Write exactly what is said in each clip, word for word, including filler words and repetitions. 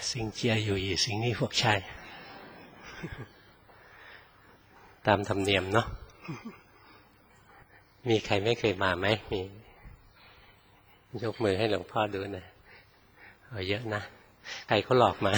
สิงเจียอยู่อีสิงนี่พวกชายตามธรรมเนียมเนาะมีใครไม่เคยมาไหมมียกมือให้หลวงพ่อดูหน่อยเอาเยอะนะใครเขาหลอกมา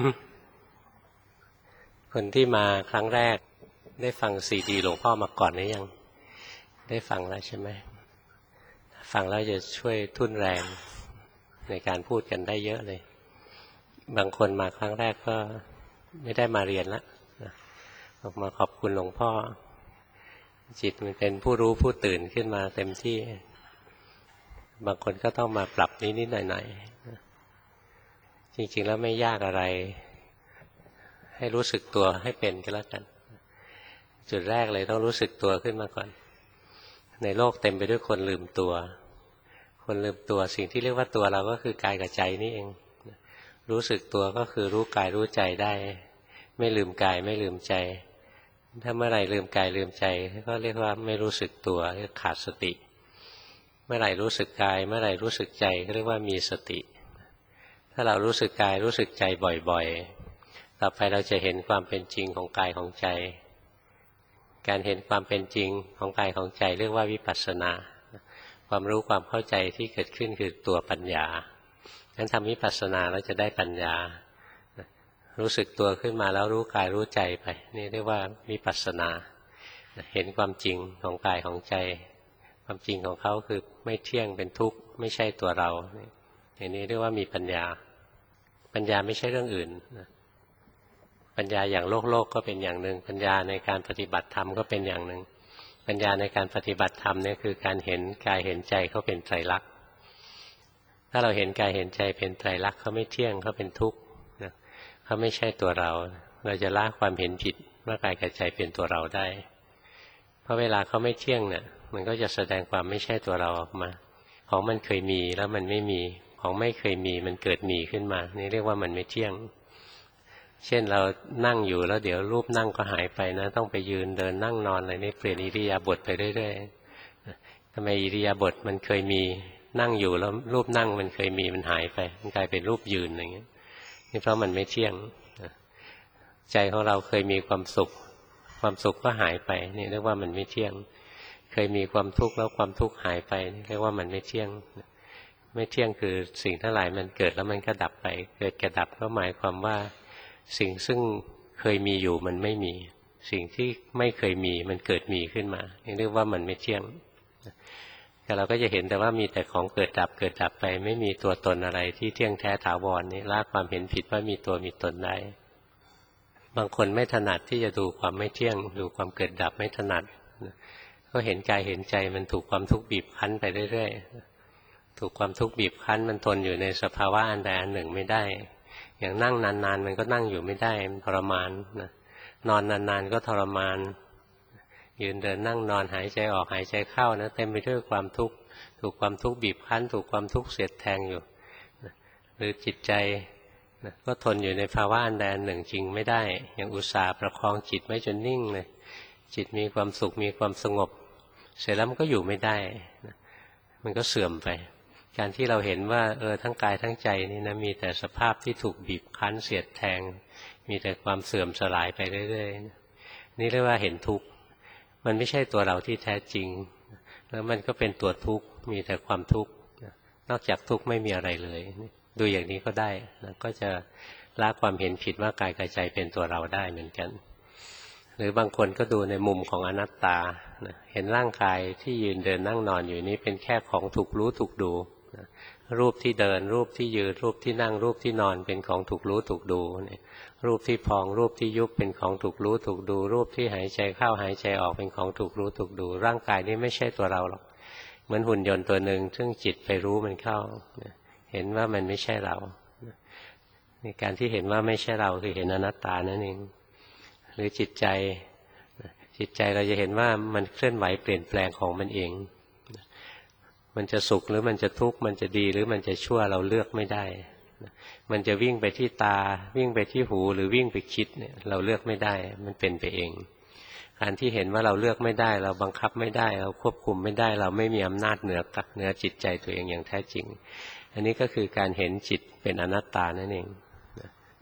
คนที่มาครั้งแรกได้ฟังซีดีหลวงพ่อมาก่อนหรือยังได้ฟังแล้วใช่ไหมฟังแล้วจะช่วยทุ่นแรงในการพูดกันได้เยอะเลยบางคนมาครั้งแรกก็ไม่ได้มาเรียนแล้วออกมาขอบคุณหลวงพ่อจิตมันเป็นผู้รู้ผู้ตื่นขึ้นมาเต็มที่บางคนก็ต้องมาปรับนิดๆหน่อยๆจริงๆแล้วไม่ยากอะไรให้รู้สึกตัวให้เป็นก็แล้วกันจุดแรกเลยต้องรู้สึกตัวขึ้นมาก่อนในโลกเต็มไปด้วยคนลืมตัวคนลืมตัวสิ่งที่เรียกว่าตัวเราก็คือกายกับใจนี่เองรู้สึกตัวก็คือรู้กายรู้ใจได้ไม่ลืมกายไม่ลืมใจถ้าเมื่อไหร่ลืมกายลืมใจก็เรียกว่าไม่รู้สึกตัวเรียกขาดสติเมื่อไหร่รู้สึกกายเมื่อไหร่รู้สึกใจก็เรียกว่ามีสติถ้าเรารู้สึกกายรู้สึกใจบ่อยๆต่อไปเราจะเห็นความเป็นจริงของกายของใจการเห็นความเป็นจริงของกายของใจเรียกว่าวิปัสสนาความรู้ความเข้าใจที่เกิดขึ้นคือตัวปัญญางั้นทำวิปัสสนาแล้วจะได้ปัญญารู้สึกตัวขึ้นมาแล้วรู้กายรู้ใจไปนี่เรียกว่าวิปัสสนาเห็นความจริงของกายของใจความจริงของเขาคือไม่เที่ยงเป็นทุกข์ไม่ใช่ตัวเราอย่างนี้เรียกว่ามีปัญญาปัญญาไม่ใช่เรื่องอื่นปัญญาอย่างโลกโลกก็เป็นอย่างหนึ่งปัญญาในการปฏิบัติธรรมก็เป็นอย่างหนึ่งปัญญาในการปฏิบัติธรรมนี่คือการเห็นกายเห็นใจเขาเป็นไตรลักษณ์ถ้าเราเห็นกายเห็นใจเป็นไตรลักษณ์เขาไม่เที่ยงเขาเป็นทุกข์เขาไม่ใช่ตัวเราเราจะละความเห็นผิดว่ากายกับใจเป็นตัวเราได้เพราะเวลาเขาไม่เที่ยงเนี่ยมันก็จะแสดงความไม่ใช่ตัวเราออกมาของมันเคยมีแล้วมันไม่มีของไม่เคยมีมันเกิดมีขึ้นมานี่เรียกว่ามันไม่เที่ยงเช่นเรานั่งอยู่แล้วเดี๋ยวรูปนั่งก็หายไปนะต้องไปยืนเดินนั่งนอนอะไรนี่เปลี่ยนอิริยาบถไปเรื่อยๆทำไมอิริยาบถมันเคยมีนั่งอยู่แล้วรูปนั่งมันเคยมีมันหายไปมันกลายเป็นรูปยืนอย่างเงี้ยนี่เพราะมันไม่เที่ยงใจของเราเคยมีความสุขความสุขก็หายไปนี่เรียกว่ามันไม่เที่ยงเคยมีความทุกข์แล้วความทุกข์หายไปเรียกว่ามันไม่เที่ยงไม่เที่ยงคือสิ่งทั้งหลายมันเกิดแล้วมันก็ดับไปเกิดกระดับก็หมายความว่าสิ่งซึ่งเคยมีอยู่มันไม่มีสิ่งที่ไม่เคยมีมันเกิดมีขึ้นมานี่เรียกว่ามันไม่เที่ยงแต่เราก็จะเห็นแต่ว่ามีแต่ของเกิดดับเกิดดับไปไม่มีตัวตนอะไรที่เที่ยงแท้ถาวรนี่ละความเห็นผิดว่ามีตัวมีตนได้บางคนไม่ถนัดที่จะดูความไม่เที่ยงดูความเกิดดับไม่ถนัดก็เห็นกายเห็นใจมันถูกความทุกข์บีบคั้นไปเรื่อยๆถูกความทุกข์บีบคั้นมันทนอยู่ในสภาวะอันใดอันหนึ่งไม่ได้อย่างนั่งนานๆมันก็นั่งอยู่ไม่ได้มันทรมานนะนอนนานๆก็ทรมานยืนเดินนั่งนอนหายใจออกหายใจเข้านะเต็มไปด้วยความทุกข์ถูกความทุกข์บีบคั้นถูกความทุกข์เสียดแทงอยู่หรือจิตใจก็ทนอยู่ในภาวะอันใดอันหนึ่งจริงไม่ได้อย่างอุตส่าห์ประคองจิตไว้จนนิ่งเลยจิตมีความสุขมีความสงบเสร็จแล้วมันก็อยู่ไม่ได้มันก็เสื่อมไปการที่เราเห็นว่าเออทั้งกายทั้งใจนี่นะมีแต่สภาพที่ถูกบีบคั้นเสียดแทงมีแต่ความเสื่อมสลายไปเรื่อยๆนี่เรียกว่าเห็นทุกข์มันไม่ใช่ตัวเราที่แท้จริงแล้วมันก็เป็นตัวทุกข์มีแต่ความทุกข์นอกจากทุกข์ไม่มีอะไรเลยดูอย่างนี้ก็ได้นะก็จะละความเห็นผิดว่ากายกับใจเป็นตัวเราได้เหมือนกันหรือบางคนก็ดูในมุมของอนัตตานะเห็นร่างกายที่ยืนเดินนั่งนอนอยู่นี้เป็นแค่ของถูกรู้ถูกดูนะรูปที่เดินรูปที่ยืนรูปที่นั่งรูปที่นอนเป็นของถูกรู้ถูกดูนะรูปที่พองรูปที่ยุบเป็นของถูกรู้ถูกดูรูปที่หายใจเข้าหายใจออกเป็นของถูกรู้ถูกดูร่างกายนี้ไม่ใช่ตัวเราหรอกเหมือนหุ่นยนต์ตัวหนึ่งซึ่งจิตไปรู้มันเข้านะเห็นว่ามันไม่ใช่เราในการที่เห็นว่าไม่ใช่เราคือเห็นอนัตตานั่นเองหรือจิตใจจิตใจเราจะเห็นว่ามันเคลื่อนไหวเปลี่ยนแปลงของมันเองมันจะสุขหรือมันจะทุกข์มันจะดีหรือมันจะชั่วเราเลือกไม่ได้มันจะวิ่งไปที่ตาวิ่งไปที่หูหรือวิ่งไปคิดเนี่ยเราเลือกไม่ได้มันเป็นไปเองการที่เห็นว่าเราเลือกไม่ได้เราบังคับไม่ได้เราควบคุมไม่ได้เราไม่มีอำนาจเหนือกับเหนือจิตใจตัวเองอย่างแท้จริงอันนี้ก็คือการเห็นจิตเป็นอนัตตานั่นเอง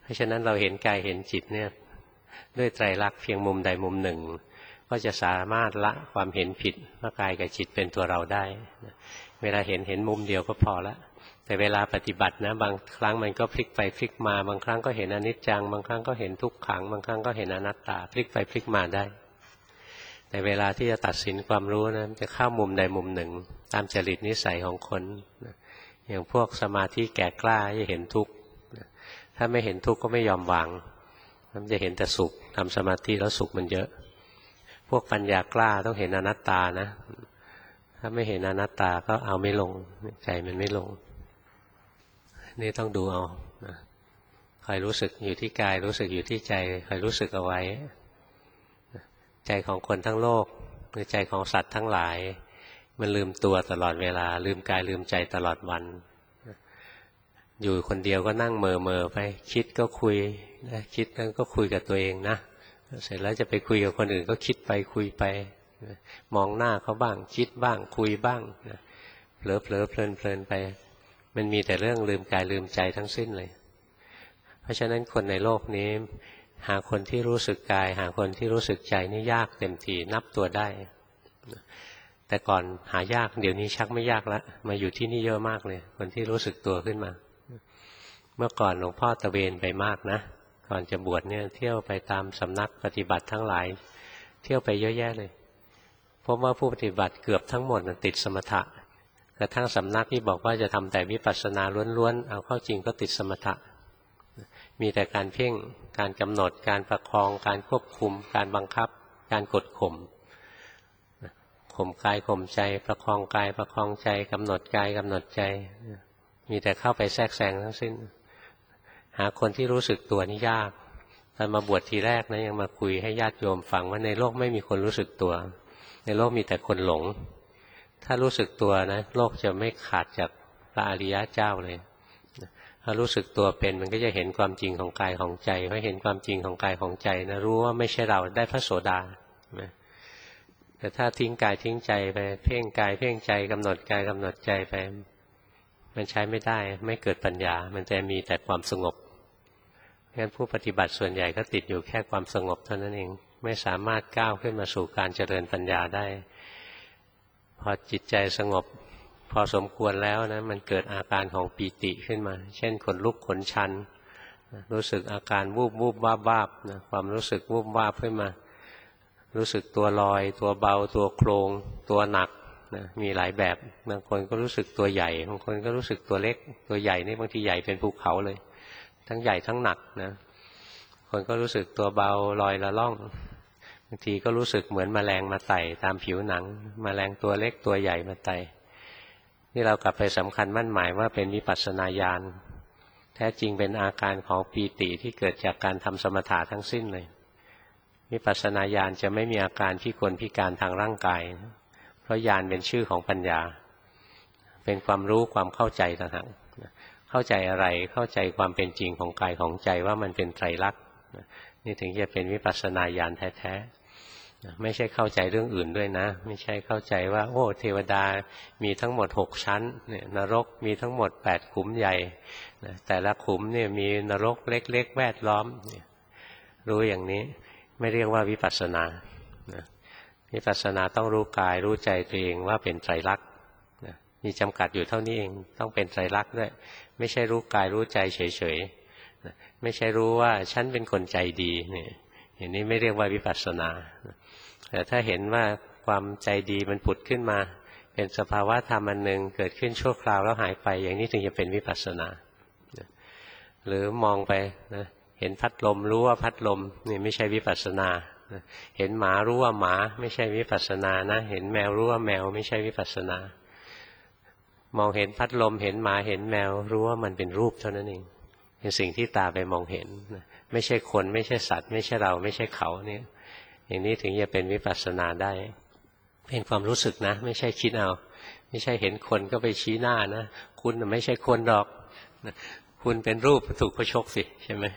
เพราะฉะนั้นเราเห็นกายเห็นจิตเนี่ยด้วยไตรลักษณ์เพียงมุมใดมุมหนึ่งก็จะสามารถละความเห็นผิดว่ากายกับจิตเป็นตัวเราได้เวลาเห็นเห็นมุมเดียวก็พอละแต่เวลาปฏิบัตินะบางครั้งมันก็พลิกไปพลิกมาบางครั้งก็เห็นอนิจจังบางครั้งก็เห็นทุกขังบางครั้งก็เห็นอนัตตาพลิกไปพลิกมาได้แต่เวลาที่จะตัดสินความรู้นะจะเข้ามุมใดมุมหนึ่งตามจริตนิสัยของคนอย่างพวกสมาธิแก่กล้าจะเห็นทุกข์ถ้าไม่เห็นทุกข์ก็ไม่ยอมวางมันจะเห็นแต่สุขทำสมาธิแล้วสุขมันเยอะพวกปัญญากล้าต้องเห็นอนัตตานะถ้าไม่เห็นอนัตตาก็เอาไม่ลงใจมันไม่ลงนี่ต้องดูเอาคอยรู้สึกอยู่ที่กายรู้สึกอยู่ที่ใจคอยรู้สึกเอาไว้ใจของคนทั้งโลกหรือใจของสัตว์ทั้งหลายมันลืมตัวตลอดเวลาลืมกายลืมใจตลอดวันอยู่คนเดียวก็นั่งเมอเมอไปคิดก็คุยนะคิดนั้นก็คุยกับตัวเองนะเสร็จแล้วจะไปคุยกับคนอื่นก็คิดไปคุยไปมองหน้าเขาบ้างคิดบ้างคุยบ้างเผลอเผลอเพลินเพลินไปมันมีแต่เรื่องลืมกายลืมใจทั้งสิ้นเลยเพราะฉะนั้นคนในโลกนี้หาคนที่รู้สึกกายหาคนที่รู้สึกใจนี่ยากเต็มทีนับตัวได้แต่ก่อนหายากเดี๋ยวนี้ชักไม่ยากแล้วมาอยู่ที่นี่เยอะมากเลยคนที่รู้สึกตัวขึ้นมาเมื่อก่อนหลวงพ่อตะเวนไปมากนะก่อนจะบวชเนี่ยเที่ยวไปตามสำนักปฏิบัติทั้งหลายเที่ยวไปเยอะแยะเลยพบว่าผู้ปฏิบัติเกือบทั้งหมดติดสมถะกระทั่งสำนักที่บอกว่าจะทำแต่วิปัสสนาล้วนๆเอาเข้าจริงก็ติดสมถะมีแต่การเพ่งการกำหนดการประคองการควบคุมการบังคับการกดข่มข่มกายข่มใจประคองกายประคองใจกำหนดกายกำหนดใจมีแต่เข้าไปแทรกแซงทั้งสิ้นหาคนที่รู้สึกตัวนี่ยากตอนมาบวชทีแรกนะยังมาคุยให้ญาติโยมฟังว่าในโลกไม่มีคนรู้สึกตัวในโลกมีแต่คนหลงถ้ารู้สึกตัวนะโลกจะไม่ขาดจากพระอริยเจ้าเลยถ้ารู้สึกตัวเป็นมันก็จะเห็นความจริงของกายของใจพอเห็นความจริงของกายของใจนะรู้ว่าไม่ใช่เราได้พระโสดาแต่ถ้าทิ้งกายทิ้งใจไปเพ่งกายเพ่งใจกำหนดกายกำหนดใจไปมันใช้ไม่ได้ไม่เกิดปัญญามันจะมีแต่ความสงบงั้นผู้ปฏิบัติส่วนใหญ่ก็ติดอยู่แค่ความสงบเท่านั้นเองไม่สามารถก้าวขึ้นมาสู่การเจริญปัญญาได้พอจิตใจสงบพอสมควรแล้วนะมันเกิดอาการของปีติขึ้นมาเช่นขนลุกขนชันรู้สึกอาการวูบวูบวาบวาบนะความรู้สึกวูบวาบขึ้นมารู้สึกตัวลอยตัวเบาตัวโครงตัวหนักนะมีหลายแบบบางคนก็รู้สึกตัวใหญ่บางคนก็รู้สึกตัวเล็กตัวใหญ่นี่บางทีใหญ่เป็นภูเขาเลยทั้งใหญ่ทั้งหนักนะคนก็รู้สึกตัวเบาลอยละล่องบางทีก็รู้สึกเหมือนแมลงมาไต่ตามผิวหนังแมลงตัวเล็กตัวใหญ่มาไต่นี่เรากลับไปสำคัญมั่นหมายว่าเป็นวิปัสสนาญาณแท้จริงเป็นอาการของปีติที่เกิดจากการทำสมถะทั้งสิ้นเลยวิปัสสนาญาณจะไม่มีอาการพิกลพิการทางร่างกายเพราะญาณเป็นชื่อของปัญญาเป็นความรู้ความเข้าใจต่างหากเข้าใจอะไรเข้าใจความเป็นจริงของกายของใจว่ามันเป็นไตรลักษณ์นี่ถึงจะเป็นวิปัสสนาญาณแท้ๆไม่ใช่เข้าใจเรื่องอื่นด้วยนะไม่ใช่เข้าใจว่าโอ้เทวดามีทั้งหมดหกชั้นเนี่ยนรกมีทั้งหมดแปดขุมใหญ่แต่ละขุมเนี่ยมีนรกเล็กๆแวดล้อมรู้อย่างนี้ไม่เรียกว่าวิปัสสนาวิปัสสนาต้องรู้กายรู้ใจตัวเองว่าเป็นไตรลักษณ์มีจำกัดอยู่เท่านี้เองต้องเป็นไตรลักษณ์ด้วยไม่ใช่รู้กายรู้ใจเฉยๆไม่ใช่รู้ว่าฉันเป็นคนใจดีเนี่ยอย่างนี้ไม่เรียกว่าวิปัสสนาแต่ถ้าเห็นว่าความใจดีมันผุดขึ้นมาเป็นสภาวะธรรมอันหนึ่งเกิดขึ้นชั่วคราวแล้วหายไปอย่างนี้ถึงจะเป็นวิปัสสนาหรือมองไปนะเห็นพัดลมรู้ว่าพัดลมนี่ไม่ใช่วิปัสสนาเห็นหมารู้ว่าหมาไม่ใช่วิปัสสนานะเห็นแมวรู้ว่าแมวไม่ใช่วิปัสสนามองเห็นพัดลมเห็นหมาเห็นแมวรู้ว่ามันเป็นรูปเท่านั้นเองเป็นสิ่งที่ตาไปมองเห็นไม่ใช่คนไม่ใช่สัตว์ไม่ใช่เราไม่ใช่เขาเนี่ยอย่างนี้ถึงจะเป็นวิปัสสนาได้เป็นความรู้สึกนะไม่ใช่คิดเอาไม่ใช่เห็นคนก็ไปชี้หน้านะคุณไม่ใช่คนหรอกคุณเป็นรูปถูกเขาชกสิใช่ไหม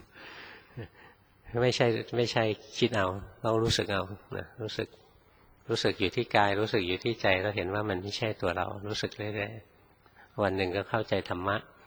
ไม่ใช่ไม่ใช่คิดเอาต้องรู้สึกเอานะรู้สึกรู้สึกอยู่ที่กายรู้สึกอยู่ที่ใจแล้วเห็นว่ามันไม่ใช่ตัวเรารู้สึกเรื่อยๆวันหนึ่งก็เข้าใจธรรมะ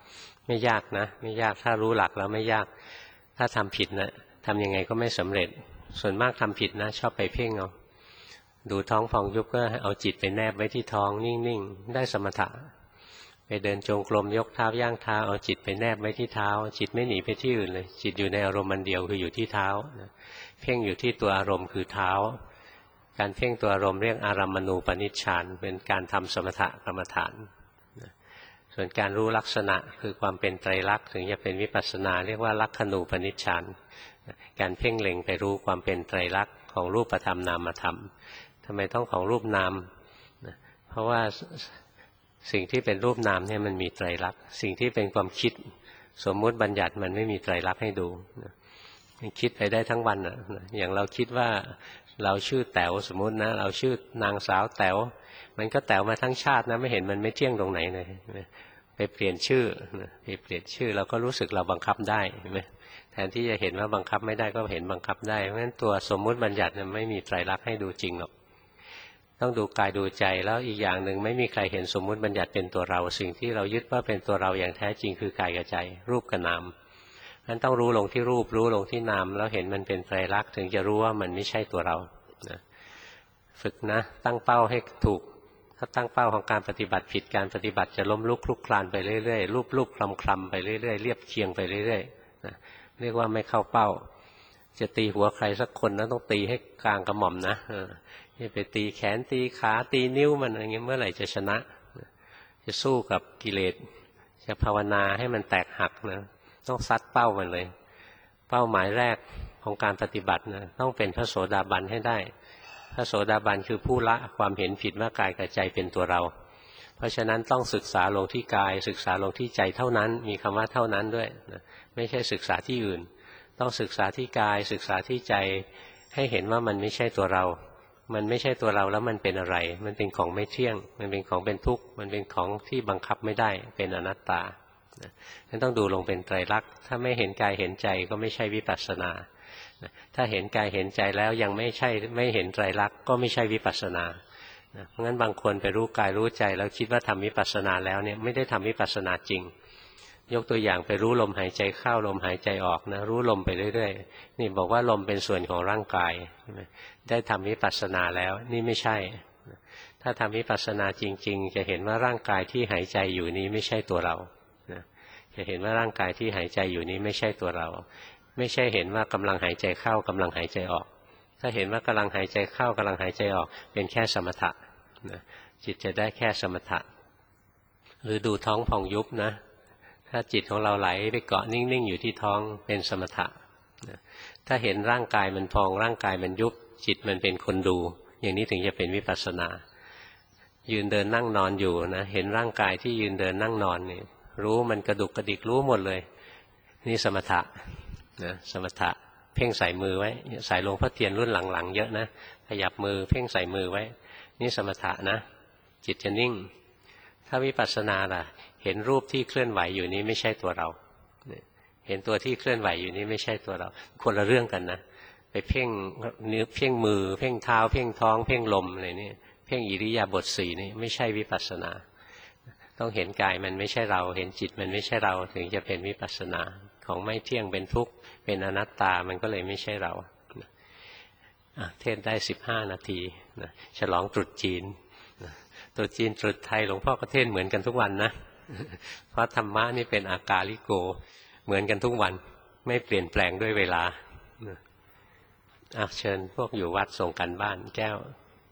ไม่ยากนะไม่ยากถ้ารู้หลักแล้วไม่ยากถ้าทำผิดนะทำยังไงก็ไม่สำเร็จส่วนมากทำผิดนะชอบไปเพ่งเอาดูท้องพองยุบก็เอาจิตไปแนบไว้ที่ท้องนิ่งๆได้สมถะไปเดินจงกรมยกเท้าย่างเท้าเอาจิตไปแนบไว้ที่เท้าจิตไม่หนีไปที่อื่นเลยจิตอยู่ในอารมณ์มันเดียวคืออยู่ที่เท้าเพ่งอยู่ที่ตัวอารมณ์คือเท้าการเพ่งตัวอารมณ์เรียกอารัมมณูปนิชฌานเป็นการทำสมถะกรรมฐานส่วนการรู้ลักษณะคือความเป็นไตรลักษณ์ถึงจะเป็นวิปัสสนาเรียกว่าลักขณูปนิชฌานการเพ่งเล็งไปรู้ความเป็นไตรลักษณ์ของรูปธรรมนามธรรมทำไมต้องของรูปนามเพราะว่าสิ่งที่เป็นรูปนามเนี่ยมันมีไตรลักษณ์สิ่งที่เป็นความคิดสมมุติบัญญัติมันไม่มีไตรลักษณ์ให้ดูมันคิดไปได้ทั้งวันอ่ะอย่างเราคิดว่าเราชื่อแต๋วสมมุตินะเราชื่อนางสาวแต๋วมันก็แต๋วมาทั้งชาตินะไม่เห็นมันไม่เที่ยงตรงไหนเลยไปเปลี่ยนชื่อไปเปลี่ยนชื่อเราก็รู้สึกเราบังคับได้เห็นไหมแทนที่จะเห็นว่าบังคับไม่ได้ก็เห็นบังคับได้เพราะฉะนั้นตัวสมมุติบัญญัติไม่มีไตรลักษณ์ให้ดูจริงหรอกต้องดูกายดูใจแล้วอีกอย่างหนึ่งไม่มีใครเห็นสมมุติบัญญัติเป็นตัวเราสิ่งที่เรายึดว่าเป็นตัวเราอย่างแท้จริงคือกายกับใจรูปกับนามนั้นต้องรู้ลงที่รูปรู้ลงที่นามแล้วเห็นมันเป็นไตรลักษณ์ถึงจะรู้ว่ามันไม่ใช่ตัวเรานะฝึกนะตั้งเป้าให้ถูกถ้าตั้งเป้าของการปฏิบัติผิดการปฏิบัติจะล้มลุกคลุกคลานไปเรื่อยๆรูปลุกคลำคลำไปเรื่อยๆเรียบเคียงไปเรื่อยๆนะเรียกว่าไม่เข้าเป้าจะตีหัวใครสักคนนะต้องตีให้กลางกระหม่อมนะนี่ไปตีแขนตีขาตีนิ้วมันอะไรเงี้ยเมื่อไหร่จะชนะจะสู้กับกิเลสจะภาวนาให้มันแตกหักนะต้องซัดเป้ามันเลยเป้าหมายแรกของการปฏิบัตินะต้องเป็นพระโสดาบันให้ได้พระโสดาบันคือผู้ละความเห็นผิดว่ากายกับใจเป็นตัวเราเพราะฉะนั้นต้องศึกษาลงที่กายศึกษาลงที่ใจเท่านั้นมีคำว่าเท่านั้นด้วยนะไม่ใช่ศึกษาที่อื่นต้องศึกษาที่กายศึกษาที่ใจให้เห็นว่ามันไม่ใช่ตัวเรามันไม่ใช่ตัวเราแล้วมันเป็นอะไรมันเป็นของไม่เที่ยงมันเป็นของเป็นทุกข์มันเป็นของที่บังคับไม่ได้เป็นอนัตตานั้นต้องดูลงเป็นไตรลักษณ์ถ้าไม่เห็นกายเห็นใจก็ไม่ใช่วิปัสสนาถ้าเห็นกายเห็นใจแล้วยังไม่ใช่ไม่เห็นไตรลักษณ์ก็ไม่ใช่วิปัสสนาเพราะงั้นบางคนไปรู้กายรู้ใจแล้วคิดว่าทำวิปัสสนาแล้วเนี่ยไม่ได้ทำวิปัสสนาจริงยกตัวอย่างไปรู้ลมหายใจเข้าลมหายใจออกนะรู้ลมไปเรื่อยๆนี่บอกว่าลมเป็นส่วนของร่างกายได้ทำวิปัสสนาแล้วนี่ไม่ใช่ถ้าทำวิปัสสนาจริงๆจะเห็นว่าร่างกายที่หายใจอยู่นี้ไม่ใช่ตัวเราจะเห็นว่าร่างกายที่หายใจอยู่นี้ไม่ใช่ตัวเราไม่ใช่เห็นว่ากำลังหายใจเข้ากำลังหายใจออกถ้าเห็นว่ากำลังหายใจเข้ากำลังหายใจออกเป็นแค่สมถะจิตจะได้แค่สมถะหรือดูท้องพองยุบนะถ้าจิตของเราไหลไปเกาะนิ่งๆอยู่ที่ท้องเป็นสมถะถ้าเห็นร่างกายมันพองร่างกายมันยุบจิตมันเป็นคนดูอย่างนี้ถึงจะเป็นวิปัสสนายืนเดินนั่งนอนอยู่นะเห็นร่างกายที่ยืนเดินนั่งนอนนี่รู้มันกระดุกกระดิกรู้หมดเลยนี่สมถะนะสมถะเพ่งใส่มือไว้ใส่หลวงพ่อเทียนรุ่นหลังๆเยอะนะขยับมือเพ่งใส่มือไว้นี่สมถะนะจิตจะนิ่งถ้าวิปัสสนาล่ะเห็นรูปที่เคลื่อนไหวอยู่นี้ไม่ใช่ตัวเราเห็นตัวที่เคลื่อนไหวอยู่นี้ไม่ใช่ตัวเราคนละเรื่องกันนะไปเพ่งเนื้อเพ่งมือเพ่งเท้าเพ่งท้องเพ่งลมอะไรนี่เพ่งอิริยาบถสี่นี่ไม่ใช่วิปัสสนาต้องเห็นกายมันไม่ใช่เราเห็นจิตมันไม่ใช่เราถึงจะเป็นวิปัสสนาของไม่เที่ยงเป็นทุกข์เป็นอนัตตามันก็เลยไม่ใช่เราเทศได้สิบห้านาทีนะฉลองตรุษจีนตรุษจีนตรุษไทยหลวงพ่อก็เทศเหมือนกันทุกวันนะเพราะธรรมะนี่เป็นอากาลิโกเหมือนกันทุกวันไม่เปลี่ยนแปลงด้วยเวลาอ่ะเชิญพวกอยู่วัดส่งกันบ้านแก้ว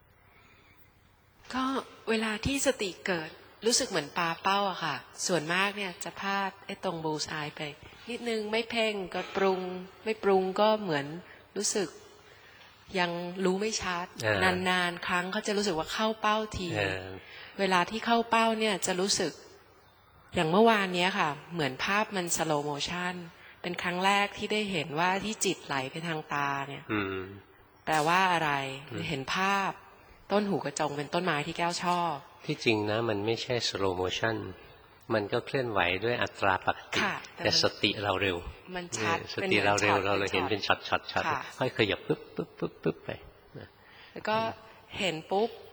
ก็เวลาที่สติเกิดรู้สึกเหมือนปลาเป้าอะค่ะส่วนมากเนี่ยจะพลาดไอ้ตรงบูลส์อายไปนิดนึงไม่เพ่งก็ปรุงไม่ปรุงก็เหมือนรู้สึกยังรู้ไม่ชัดนานๆครั้งเขาจะรู้สึกว่าเข้าเป้าทีเวลาที่เข้าเป้าเนี่ยจะรู้สึกอย่างเมื่อวานนี้ค่ะเหมือนภาพมันสโลว์โมชั่นเป็นครั้งแรกที่ได้เห็นว่าที่จิตไหลไปทางตาเนี่ยแปลว่าอะไรเห็นภาพต้นหูกระจงเป็นต้นไม้ที่แก้วชอบที่จริงนะมันไม่ใช่สโลว์โมชั่นมันก็เคลื่อนไหวด้วยอัตราปกติแต่สติเราเร็วมันชัดสติเราเร็วเราเลยเห็นเป็นช็อตช็อตช็อตค่อยขยับปึ๊บปึ๊บปึ๊บปึ๊บไปแล้วก็เห็นปุ๊บ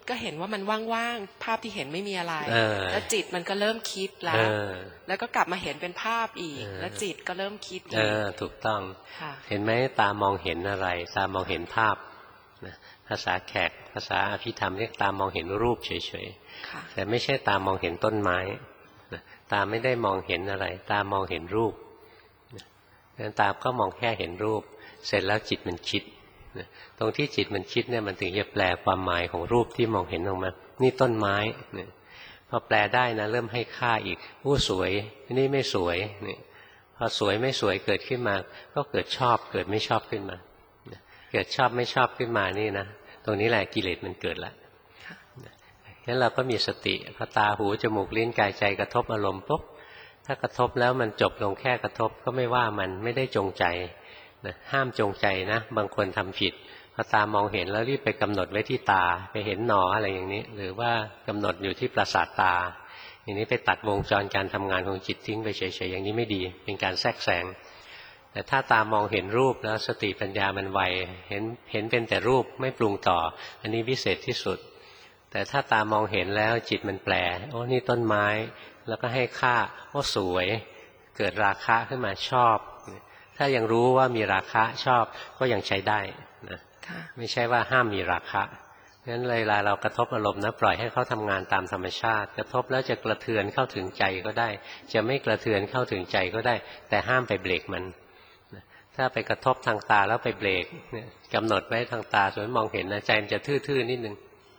ก็เห็นว่ามันว่างๆภาพที่เห็นไม่มีอะไรเออแล้วจิตมันก็เริ่มคิดแล้เอวอแล้วก็กลับมาเห็นเป็นภาพอีกเออแล้วจิตก็เริ่มคิดเออีกอถูกต้องค่ะเห็นไหมตามองเห็นอะไร ตามองเห็นภาพนะภาษาแขกภาษาอภิธรรมเรียกตามองเห็นรูปเฉยค่ะๆแต่ไม่ใช่ตามองเห็นต้นไม้นะตาไม่ได้มองเห็นอะไร ตามองเห็นรูปงั้นตาก็มองแค่เห็นรูป เสร็จแล้วจิตมันคิดนะตรงที่จิตมันคิดเนี่ยมันถึงจะแปลความหมายของรูปที่มองเห็นออกมานี่ต้นไม้เนี่ยพอแปลได้นะเริ่มให้ค่าอีกอู้สวยนี่ไม่สวยเนี่ยพอสวยไม่สวยเกิดขึ้นมาก็เกิดชอบเกิดไม่ชอบขึ้นมาเกิดชอบไม่ชอบขึ้นมานี่นะตรงนี้แหละกิเลสมันเกิดละงั้นเราก็มีสติพอตาหูจมูกลิ้นกายใจกระทบอารมณ์ปุ๊บถ้ากระทบแล้วมันจบลงแค่กระทบก็ไม่ว่ามันไม่ได้จงใจนะห้ามจงใจนะบางคนทำผิดพอตามองเห็นแล้วรีบไปกำหนดไว้ที่ตาไปเห็นหนออะไรอย่างนี้หรือว่ากำหนดอยู่ที่ประสาทตาอย่างนี้ไปตัดวงจรการทำงานของจิตทิ้งไปเฉยๆอย่างนี้ไม่ดีเป็นการแทรกแซงแต่ถ้าตามองเห็นรูปแล้วสติปัญญามันไวเห็นเห็นเป็นแต่รูปไม่ปรุงต่ออันนี้วิเศษที่สุดแต่ถ้าตามองเห็นแล้วจิตมันแปลโอ้นี่ต้นไม้แล้วก็ให้ค่าโอ้สวยเกิดราคะขึ้นมาชอบถ้ายังรู้ว่ามีราคะชอบก็ยังใช้ได้นะไม่ใช่ว่าห้ามมีราคะงั้นเวลาเรากระทบอารมณ์นะปล่อยให้เขาทำงานตามธรรมชาติกระทบแล้วจะกระเทือนเข้าถึงใจก็ได้จะไม่กระเทือนเข้าถึงใจก็ได้แต่ห้ามไปเบรกมันถ้าไปกระทบทางตาแล้วไปเบรกกำหนดไว้ทางตาส่วนมองเห็นนะใจมันจะทื่อๆนิดนึง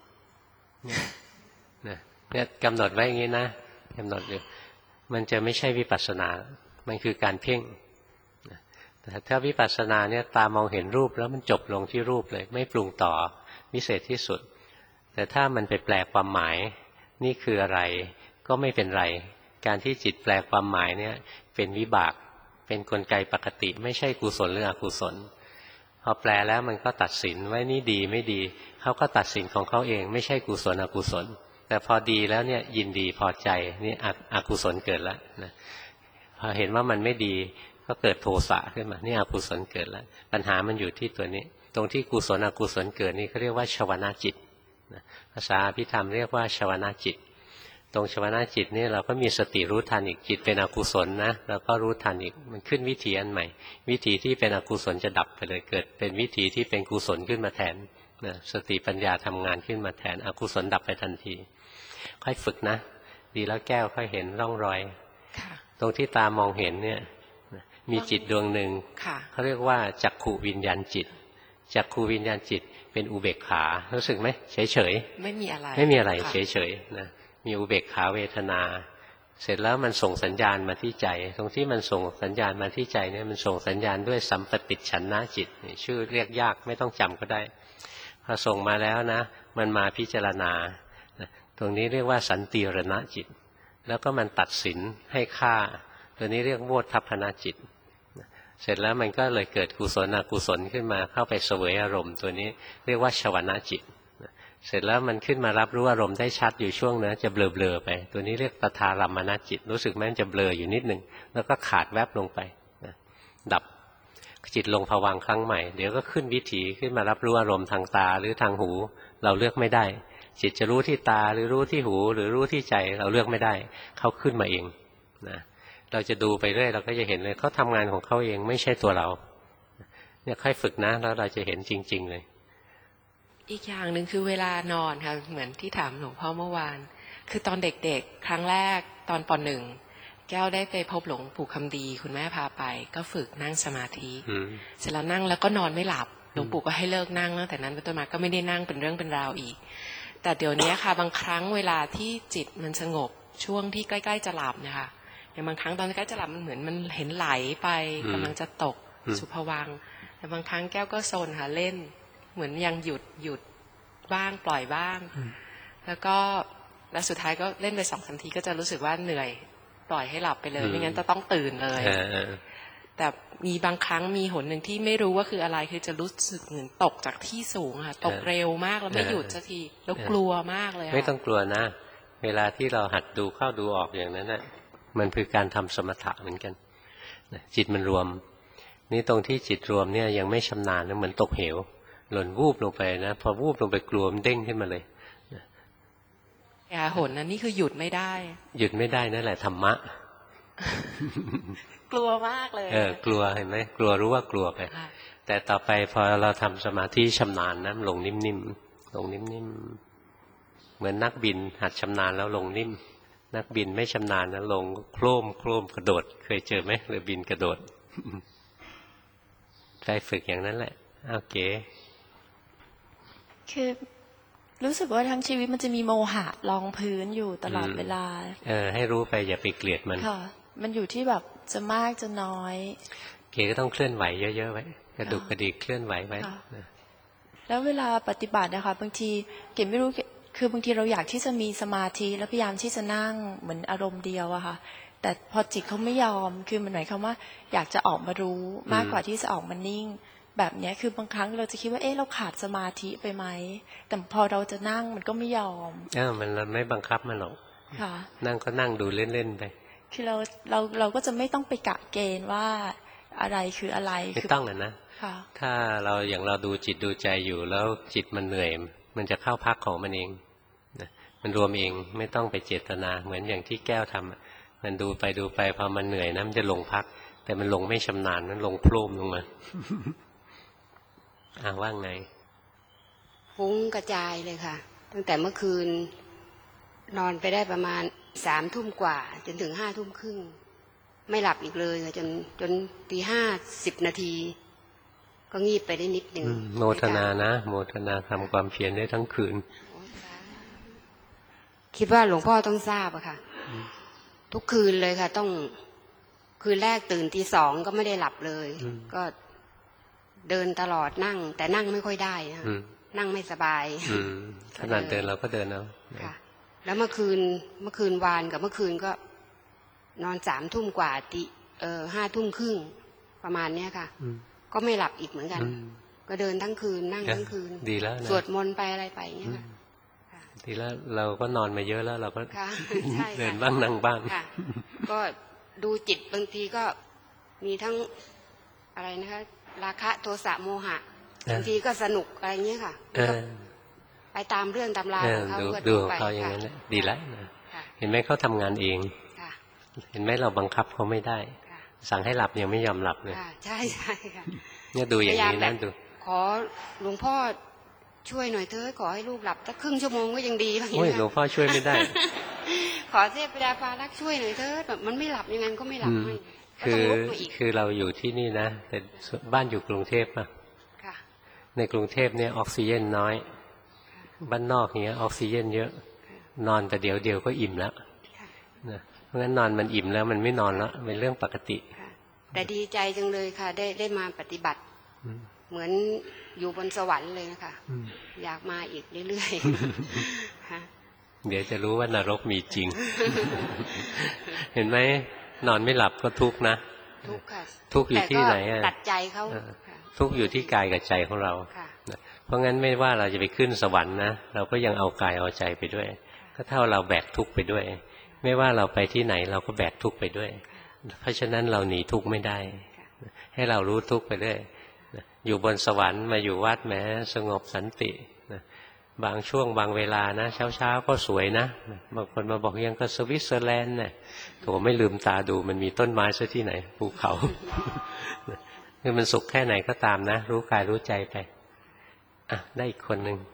เนี่ยกำหนดไว้อย่างนี้นะกำหนดอยู่มันจะไม่ใช่วิปัสสนามันคือการเพ่งแต่ถ้าวิปัสสนาเนี่ยตามองเห็นรูปแล้วมันจบลงที่รูปเลยไม่ปรุงต่อวิเศษที่สุดแต่ถ้ามันไปแปลความหมายนี่คืออะไรก็ไม่เป็นไรการที่จิตแปลความหมายเนี่ยเป็นวิบากเป็นกลไกปกติไม่ใช่กุศลหรืออกุศลพอแปลแล้วมันก็ตัดสินว่านี่ดีไม่ดีเขาก็ตัดสินของเขาเองไม่ใช่กุศลอกุศลแต่พอดีแล้วเนี่ยยินดีพอใจนี่อกุศลเกิดแล้วนะพอเห็นว่ามันไม่ดีก็เกิดโทสะขึ้นมานี่อกุศลเกิดแล้วปัญหามันอยู่ที่ตัวนี้ตรงที่กุศลอกุศลเกิดนี่เขาเรียกว่าชวนาจิตภาษาอภิธรรมเรียกว่าชวนาจิตตรงชวนาจิตนี่เราก็มีสติรู้ทันอีกจิตเป็นอกุศลนะเราก็รู้ทันอีกมันขึ้นวิธีอันใหม่วิธีที่เป็นอกุศลจะดับไปเลยเกิดเป็นวิธีที่เป็นกุศลขึ้นมาแทนนะสติปัญญาทำงานขึ้นมาแทนอกุศลดับไปทันทีค่อยฝึกนะดีแล้วแก้วค่อยเห็นร่องรอยตรงที่ตามองเห็นเนี่ยมีจิตดวงหนึ่งเขาเรียกว่าจักขุวิญญาณจิตจักขุวิญญาณจิตเป็นอุเบกขารู้สึกไหมเฉยเฉยไม่มีอะไรไม่มีอะไรเฉยเฉยนะมีอุเบกขาเวทนาเสร็จแล้วมันส่งสัญญาณมาที่ใจตรงที่มันส่งสัญญาณมาที่ใจเนี่ยมันส่งสัญญาณด้วยสัมปติฉันนะจิตชื่อเรียกยากไม่ต้องจำก็ได้พอส่งมาแล้วนะมันมาพิจารณาตรงนี้เรียกว่าสันติรณจิตแล้วก็มันตัดสินให้ค่าตัวนี้เรียกโวทัพพนาจิตเสร็จแล้วมันก็เลยเกิดกุศลอกุศลขึ้นมาเข้าไปเสวยอารมณ์ตัวนี้เรียกว่าชวนาจิตเสร็จแล้วมันขึ้นมารับรู้อารมณ์ได้ชัดอยู่ช่วงนึงจะเบลอๆไปตัวนี้เรียกปทารัมมณจิตรู้สึกไหมมันจะเบลออยู่นิดนึงแล้วก็ขาดแวบลงไปดับจิตลงภวังค์ครั้งใหม่เดี๋ยวก็ขึ้นวิถีขึ้นมารับรู้อารมณ์ทางตาหรือทางหูเราเลือกไม่ได้จิตจะรู้ที่ตาหรือรู้ที่หูหรือรู้ที่ใจเราเลือกไม่ได้เขาขึ้นมาเองนะเราจะดูไปเรื่อยเราก็จะเห็นเลยเขาทำงานของเขาเองไม่ใช่ตัวเราเนี่ยค่อยฝึกนะแล้วเราจะเห็นจริงๆเลยอีกอย่างหนึ่งคือเวลานอนค่ะเหมือนที่ถามหลวงพ่อเมื่อวานคือตอนเด็กๆครั้งแรกตอนป.หนึ่งแก้วได้ไปพบหลวงปู่คำดีคุณแม่พาไปก็ฝึกนั่งสมาธิเสร็จแล้วนั่งแล้วก็นอนไม่หลับหลวงปู่ก็ให้เลิกนั่งตั้งแต่นั้นเป็นต้นมาก็ไม่ได้นั่งเป็นเรื่องเป็นราวอีกแต่เดี๋ยวนี้ค่ะบางครั้งเวลาที่จิตมันสงบช่วงที่ใกล้ๆจะหลับนะคะอย่างบางครั้งตอนใกล้จะหลับมันเหมือนมันเห็นไหลไปกำลังจะตกสุภวังค์แต่บางครั้งแก้วก็โซนค่ะเล่นเหมือนยังหยุดหยุดบ้างปล่อยบ้างแล้วก็แล้วสุดท้ายก็เล่นไปสองสามทีก็จะรู้สึกว่าเหนื่อยปล่อยให้หลับไปเลยไม่งั้นจะต้องตื่นเลยแต่มีบางครั้งมีหนหนึ่งที่ไม่รู้ว่าคืออะไรคือจะรู้สึกเหมือนตกจากที่สูงค่ะตกเร็วมากแล้วไม่หยุดสักทีแล้วกลัวมากเลยไม่ต้องกลัวนะเวลาที่เราหัดดูเข้าดูออกอย่างนั้นน่ะมันคือการทำสมถะเหมือนกันจิตมันรวมนี่ตรงที่จิตรวมเนี่ยยังไม่ชำนาญนะเหมือนตกเหวหล่นวูบลงไปนะพอวูบลงไปกลัวมันเด้งขึ้นมาเลยอย่าหนนะนี่คือหยุดไม่ได้หยุดไม่ได้นั่นแหละธรรมะกลัวมากเลยเออกลัวเห็นไหมกลัวรู้ว่ากลัวไปแต่ต่อไปพอเราทำสมาธิชำนาญนะลงนิ่มๆลงนิ่มๆเหมือนนักบินหัดชำนาญแล้วลงนิ่มนักบินไม่ชำนาญนะลงโคร่มโคร่มกระโดดเคยเจอไหมเรือบินกระโดด ไปฝึกอย่างนั้นแหละโอเคคือรู้สึกว่าทั้งชีวิตมันจะมีโมหะรองพื้นอยู่ตลอดเวลาเออให้รู้ไปอย่าไปเกลียดมันค่ะมันอยู่ที่แบบจะมากจะน้อยเก๋ก็ต้องเคลื่อนไหวเยอะๆไว้กระดุกกระดิกเคลื่อนไหวไว้แล้วเวลาปฏิบัตินะคะบางทีเก๋ไม่รู้คือบางทีเราอยากที่จะมีสมาธิแล้วพยายามที่จะนั่งเหมือนอารมณ์เดียวอะค่ะแต่พอจิตเขาไม่ยอมคือมันหมายความว่าอยากจะออกมารู้มากกว่าที่จะออกมานิ่งแบบนี้คือบางครั้งเราจะคิดว่าเอ๊ะเราขาดสมาธิไปไหมแต่พอเราจะนั่งมันก็ไม่ยอมเออมันเราไม่บังคับมันหรอกค่ะนั่งก็นั่งดูเล่นๆไปคือเราเราเราก็จะไม่ต้องไปกะเกณฑ์ว่าอะไรคืออะไรไม่ต้องอ่ะนะถ้าเราอย่างเราดูจิตดูใจอยู่แล้วจิตมันเหนื่อยมันจะเข้าพักของมันเองนะมันรวมเองไม่ต้องไปเจตนาเหมือนอย่างที่แก้วทำมันดูไปดูไปพอมันเหนื่อยนะมันจะลงพักแต่มันลงไม่ชำนาญมันลงโพร่มลงมา อ่าว่าไงฟุ้งกระจายเลยค่ะตั้งแต่เมื่อคืนนอนไปได้ประมาณสามทุ่มกว่าจนถึงห้าทุ่มครึ่งไม่หลับอีกเลยจนจนตีห้าสิบนาทีก็งีบไปได้นิดหนึ่งโมทนานะโมทนาทำความเพียรได้ทั้งคืนคิดว่าหลวงพ่อต้องทราบอะค่ะทุกคืนเลยค่ะต้องคืนแรกตื่นตีสองก็ไม่ได้หลับเลยก็เดินตลอดนั่งแต่นั่งไม่ค่อยได้นะนั่งไม่สบายขนาดเดินเราก็เดินเอาค่ะแล้วเมื่อคืนเมื่อคืนวานกับเมื่อคืนก็นอนสามทุ่มกว่าตีเออห้าทุ่มครึ่งประมาณเนี้ยค่ะก็ไม่หลับอีกเหมือนกันก็เดินทั้งคืนนั่งทั้งคืนดีแล้วสวดมนต์ไปอะไรไปอย่างเงี้ยค่ะดีแล้วเราก็นอนมาเยอะแล้วเราก็เดินบ้างนั่งบ้างก็ดูจิตบางทีก็มีทั้งอะไรนะคะราคะโทสะโมหะบางทีก็สนุกอะไรเงี้ยค่ะไปตามเรื่องตามราวของเขาก็ดูเขาอย่างนั้นดีแล้วเห็นไหมเขาทำงานเองเห็นไหมเราบังคับเขาไม่ได้สั่งให้หลับยังไม่ยอมหลับเลยใช่ใช่ค่ะเนี่ยดูอย่างนี้นั่นดูขอหลวงพ่อช่วยหน่อยเถอะขอให้ลูกหลับสักครึ่งชั่วโมงก็ยังดีโอ้ยหลวงพ่อช่วยไม่ได้ขอเทพบิดาฟ้ารักช่วยหน่อยเถอะแบบมันไม่หลับยังไงก็ไม่หลับให้คือคือเราอยู่ที่นี่นะแต่บ้านอยู่กรุงเทพป่ะในกรุงเทพเนี่ยออกซิเจนน้อยบ้านนอกเนี้ยออกซิเจนเยอะนอนแต่เดี๋ยวเดียวก็อิ่มแล้วนะเพราะงั้นนอนมันอิ่มแล้วมันไม่นอนแล้วเป็นเรื่องปกติแต่ดีใจจังเลยค่ะได้ได้มาปฏิบัติเหมือนอยู่บนสวรรค์เลยนะคะอยากมาอีกเรื่อยๆเดี๋ยวจะรู้ว่านรกมีจริง เห็นไหมนอนไม่หลับก็ทุกข์นะทุกข์ค่ะทุกข์อยู่ที่ไหนอ่ะตัดใจเขาทุกข์อยู่ที่กายกับใจของเราเพราะงั้นไม่ว่าเราจะไปขึ้นสวรรค์นะเราก็ยังเอากายเอาใจไปด้วยก็เท่าเราแบกทุกข์ไปด้วยไม่ว่าเราไปที่ไหนเราก็แบกทุกข์ไปด้วยเพราะฉะนั้นเราหนีทุกข์ไม่ได้ให้เรารู้ทุกข์ไปด้วยอยู่บนสวรรค์มาอยู่วัดแม้สงบสันติบางช่วงบางเวลานะเช้าๆก็สวยนะบางคนมาบอกยังก็สวิตเซอร์แลนด์น่ะโถไม่ลืมตาดูมันมีต้นไม้ซะที่ไหนภูเขาคือมันสุขแค่ไหนก็ตามนะรู้กายรู้ใจไปอ่ะได้อีกคนหนึ่ง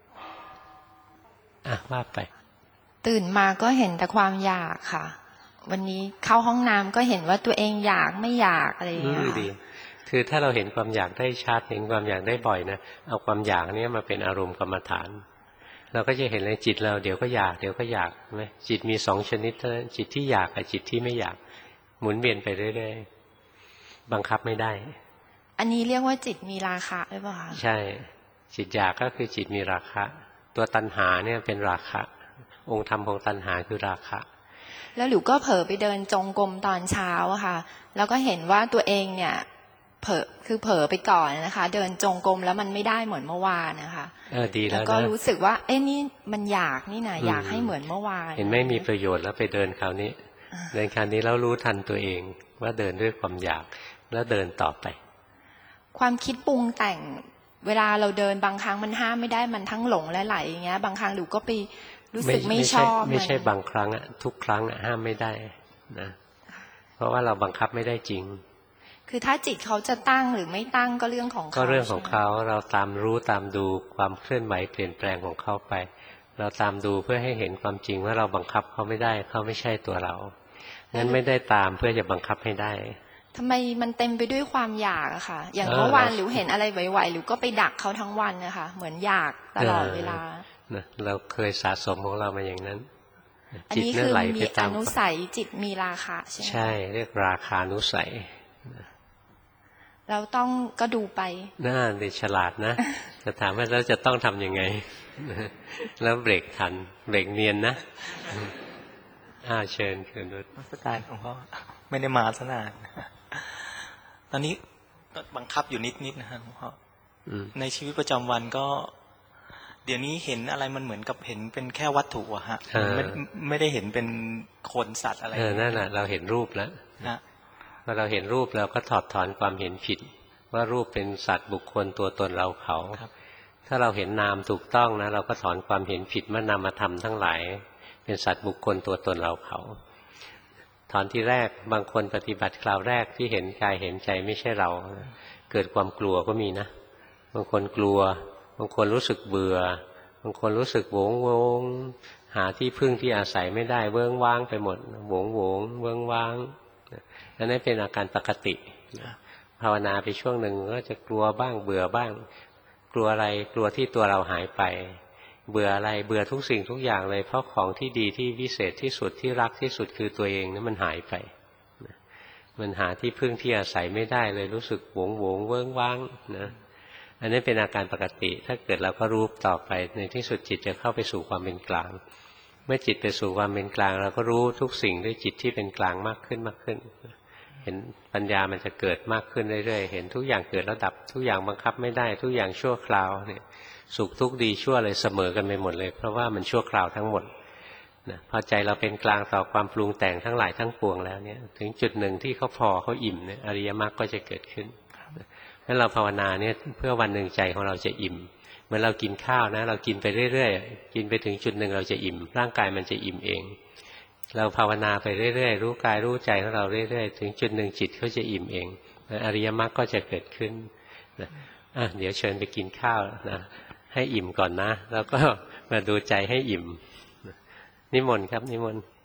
อ่ะว่าไปตื่นมาก็เห็นแต่ความอยากค่ะวันนี้เข้าห้องน้ำก็เห็นว่าตัวเองอยากไม่อยากอะไรอย่างเงี้ยดีคือถ้าเราเห็นความอยากได้ชัดเห็นความอยากได้บ่อยนะเอาความอยากนี้มาเป็นอารมณ์กรรมฐานเราก็จะเห็นเลยจิตเราเดี๋ยวก็อยากเดี๋ยวก็อยากไหมจิตมีสองชนิดเท่านั้นจิตที่อยากกับจิตที่ไม่อยากหมุนเวียนไปเรื่อยๆบังคับไม่ได้อันนี้เรียกว่าจิตมีราคะหรือเปล่าคะใช่จิตอยากก็คือจิตมีราคะตัวตัณหาเนี่ยเป็นราคะองค์ธรรมของตัณหาคือราคะแล้วหลิวก็เผลอไปเดินจงกรมตอนเช้าอะค่ะแล้วก็เห็นว่าตัวเองเนี่ยเผลอคือเผลอไปก่อนนะคะเดินจงกรมแล้วมันไม่ได้เหมือนเมื่อวานนะคะเออดีแล้วนะก็รู้สึกว่าเอ้นี่มันอยากนี่นะอยากให้เหมือนเมื่อวานเห็นไม่มีประโยชน์แล้วไปเดินคราวนี้เดินคราวนี้แล้วรู้ทันตัวเองว่าเดินด้วยความอยากแล้วเดินต่อไปความคิดปรุงแต่งเวลาเราเดินบางครั้งมันห้ามไม่ได้มันทั้งหลงและไหลอย่างเงี้ยบางครั้งหลิวก็ไปรู้สึกไม่ชอบไม่ใช่บางครั้งอะทุกครั้งอะห้ามไม่ได้นะเพราะว่าเราบังคับไม่ได้จริงคือถ้าจิตเขาจะตั้งหรือไม่ตั้งก็เรื่องของเขาก็เรื่องของเขาเราตามรู้ตามดูความเคลื่อนไหวเปลี่ยนแปลงของเขาไปเราตามดูเพื่อให้เห็นความจริงว่าเราบังคับเขาไม่ได้เขาไม่ใช่ตัวเรางั้นไม่ได้ตามเพื่อจะบังคับให้ได้ทำไมมันเต็มไปด้วยความอยากอะค่ะอย่างเมื่อวานหรือเห็นอะไรไหวๆหรือก็ไปดักเขาทั้งวันนะคะเหมือนอยากตลอดเวลาเราเคยสะสมของเรามาอย่างนั้นอันนี้คือมีอนุสัยจิตมีราคะใช่ไหมใช่เรียกราคานุสัยเราต้องก็ดูไปน่าเด็กฉลาดนะจะถามว่าเราจะต้องทำยังไงแล้วเบรกทันเบรกเนียนนะอ้าเชิญเชิญด้วยนักการของพ่อไม่ได้มาสนานตอนนี้บังคับอยู่นิดนิดนะฮะหลวงพ่อในชีวิตประจำวันก็เดี๋ยวนี้เห็นอะไรมันเหมือนกับเห็นเป็นแค่วัตถุอะฮะไม่ไม่ได้เห็นเป็นคนสัตว์อะไรเออนั่นแหละเราเห็นรูปแล้วนะพอเราเห็นรูปเราก็ถอดถอนความเห็นผิดว่ารูปเป็นสัตว์บุคคลตัวตนเราเขาถ้าเราเห็นนามถูกต้องนะเราก็ถอนความเห็นผิดว่านามธรรมทั้งหลายเป็นสัตว์บุคคลตัวตนเราเขาถอนที่แรกบางคนปฏิบัติคราวแรกที่เห็นกายเห็นใจไม่ใช่เราเกิดความกลัวก็มีนะบางคนกลัวบางคนรู้สึกเบื่อบางคนรู้สึกโหวงโวงหาที่พึ่งที่อาศัยไม่ได้เวิ้งว้างไปหมดโหวงโวงเวิ้งว้างอันนั้นเป็นอาการปกติภาวนาไปช่วงหนึ่งก็จะกลัวบ้างเบื่อบ้างกลัวอะไรกลัวที่ตัวเราหายไปเบื่ออะไรเบื่อทุกสิ่งทุกอย่างเลยเพราะของที่ดีที่วิเศษที่สุดที่รักที่สุดคือตัวเองนั้นมันหายไปมันหาที่พึ่งที่อาศัยไม่ได้เลยรู้สึกโหวงโวงเวิ้งว้างนะอันนี้เป็นอาการปกติถ้าเกิดเราก็รู้ต่อไปในที่สุดจิตจะเข้าไปสู่ความเป็นกลางเมื่อจิตไปสู่ความเป็นกลางเราก็รู้ทุกสิ่งด้วยจิตที่เป็นกลางมากขึ้นมากขึ้นเห็นปัญญามันจะเกิดมากขึ้นเรื่อยๆเห็นทุกอย่างเกิดแล้วดับทุกอย่างบังคับไม่ได้ทุกอย่างชั่วคราวเนี่ยสุขทุกข์ดีชั่วเลยเสมอกันไปหมดเลยเพราะว่ามันชั่วคราวทั้งหมดนะพอใจเราเป็นกลางต่อความปรุงแต่งทั้งหลายทั้งปวงแล้วเนี่ยถึงจุดหนึ่งที่เขาพอเขาอิ่มเนี่ยอริยมรรคก็จะเกิดขึ้นงั้นเราภาวนาเนี่ยเพื่อวันหนึ่งใจของเราจะอิ่มเหมือนเรากินข้าวนะเรากินไปเรื่อยๆกินไปถึงจุดหนึ่งเราจะอิ่มร่างกายมันจะอิ่มเองเราภาวนาไปเรื่อยๆรู้กายรู้ใจของเราเรื่อยๆถึงจุดหนึ่งจิตเขาจะอิ่มเองอริยมรรคก็จะเกิดขึ้นนะอ่ะเดี๋ยวเชิญไปกินข้าวนะให้อิ่มก่อนนะแล้วก็มาดูใจให้อิ่มนิมนต์ครับนิมนต์